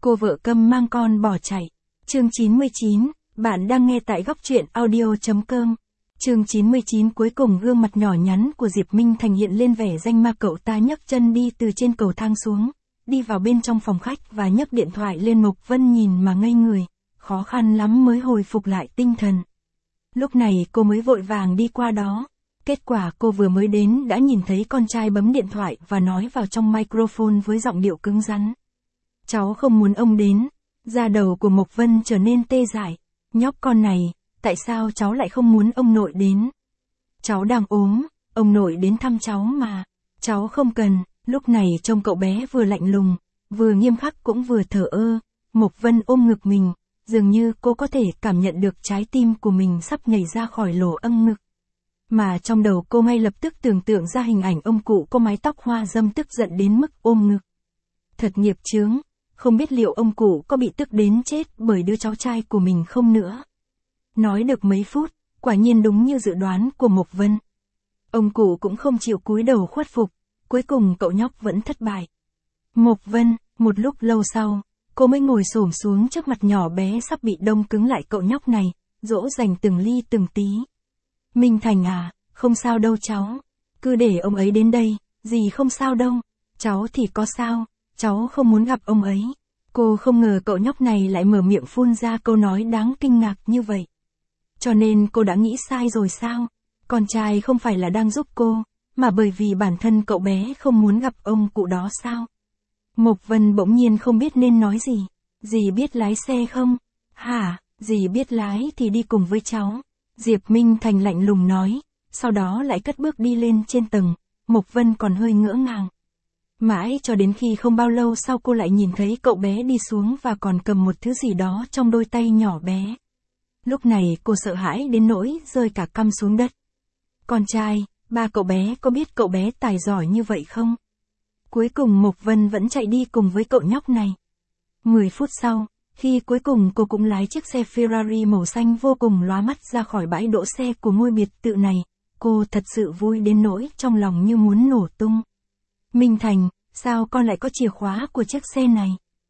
cô vợ câm mang con bỏ chạy. Chương 99, bạn đang nghe tại góc truyện audio.com. Chương 99 cuối cùng gương mặt nhỏ nhắn của Diệp Minh Thành hiện lên vẻ danh ma, cậu ta nhấc chân đi từ trên cầu thang xuống, đi vào bên trong phòng khách và nhấc điện thoại lên. Mộc Vân nhìn mà ngây người, khó khăn lắm mới hồi phục lại tinh thần. Lúc này cô mới vội vàng đi qua đó. Kết quả cô vừa mới đến đã nhìn thấy con trai bấm điện thoại và nói vào trong microphone với giọng điệu cứng rắn. Cháu không muốn ông đến. Da đầu của Mộc Vân trở nên tê dại. Nhóc con này, tại sao cháu lại không muốn ông nội đến? Cháu đang ốm, ông nội đến thăm cháu mà. Cháu không cần. Lúc này trông cậu bé vừa lạnh lùng, vừa nghiêm khắc cũng vừa thờ ơ. Mộc Vân ôm ngực mình, dường như cô có thể cảm nhận được trái tim của mình sắp nhảy ra khỏi lỗ âng ngực. Mà trong đầu cô ngay lập tức tưởng tượng ra hình ảnh ông cụ có mái tóc hoa râm tức giận đến mức ôm ngực. Thật nghiệp chướng, không biết liệu ông cụ có bị tức đến chết bởi đứa cháu trai của mình không nữa. Nói được mấy phút, quả nhiên đúng như dự đoán của Mộc Vân. Ông cụ cũng không chịu cúi đầu khuất phục, cuối cùng cậu nhóc vẫn thất bại. Mộc Vân, một lúc lâu sau, cô mới ngồi xổm xuống trước mặt nhỏ bé sắp bị đông cứng lại cậu nhóc này, dỗ dành từng ly từng tí. Minh Thành à, không sao đâu cháu, cứ để ông ấy đến đây, gì không sao đâu, cháu thì có sao, cháu không muốn gặp ông ấy. Cô không ngờ cậu nhóc này lại mở miệng phun ra câu nói đáng kinh ngạc như vậy. Cho nên cô đã nghĩ sai rồi sao? Con trai không phải là đang giúp cô, mà bởi vì bản thân cậu bé không muốn gặp ông cụ đó sao? Mộc Vân bỗng nhiên không biết nên nói gì. Dì biết lái xe không? Hả, dì biết lái thì đi cùng với cháu. Diệp Minh Thành lạnh lùng nói, sau đó lại cất bước đi lên trên tầng. Mộc Vân còn hơi ngỡ ngàng. Mãi cho đến khi không bao lâu sau cô lại nhìn thấy cậu bé đi xuống và còn cầm một thứ gì đó trong đôi tay nhỏ bé. Lúc này cô sợ hãi đến nỗi rơi cả cằm xuống đất. Con trai, ba cậu bé có biết cậu bé tài giỏi như vậy không? Cuối cùng Mộc Vân vẫn chạy đi cùng với cậu nhóc này. 10 phút sau, khi cuối cùng cô cũng lái chiếc xe Ferrari màu xanh vô cùng lóa mắt ra khỏi bãi đỗ xe của ngôi biệt thự này, cô thật sự vui đến nỗi trong lòng như muốn nổ tung. Minh Thành, sao con lại có chìa khóa của chiếc xe này?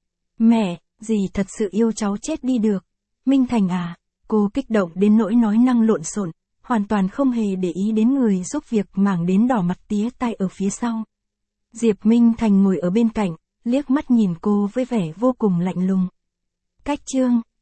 Mẹ, dì thật sự yêu cháu chết đi được. Minh Thành à, cô kích động đến nỗi nói năng lộn xộn, hoàn toàn không hề để ý đến người giúp việc mảng đến đỏ mặt tía tai ở phía sau. Diệp Minh Thành ngồi ở bên cạnh, liếc mắt nhìn cô với vẻ vô cùng lạnh lùng. Cách chương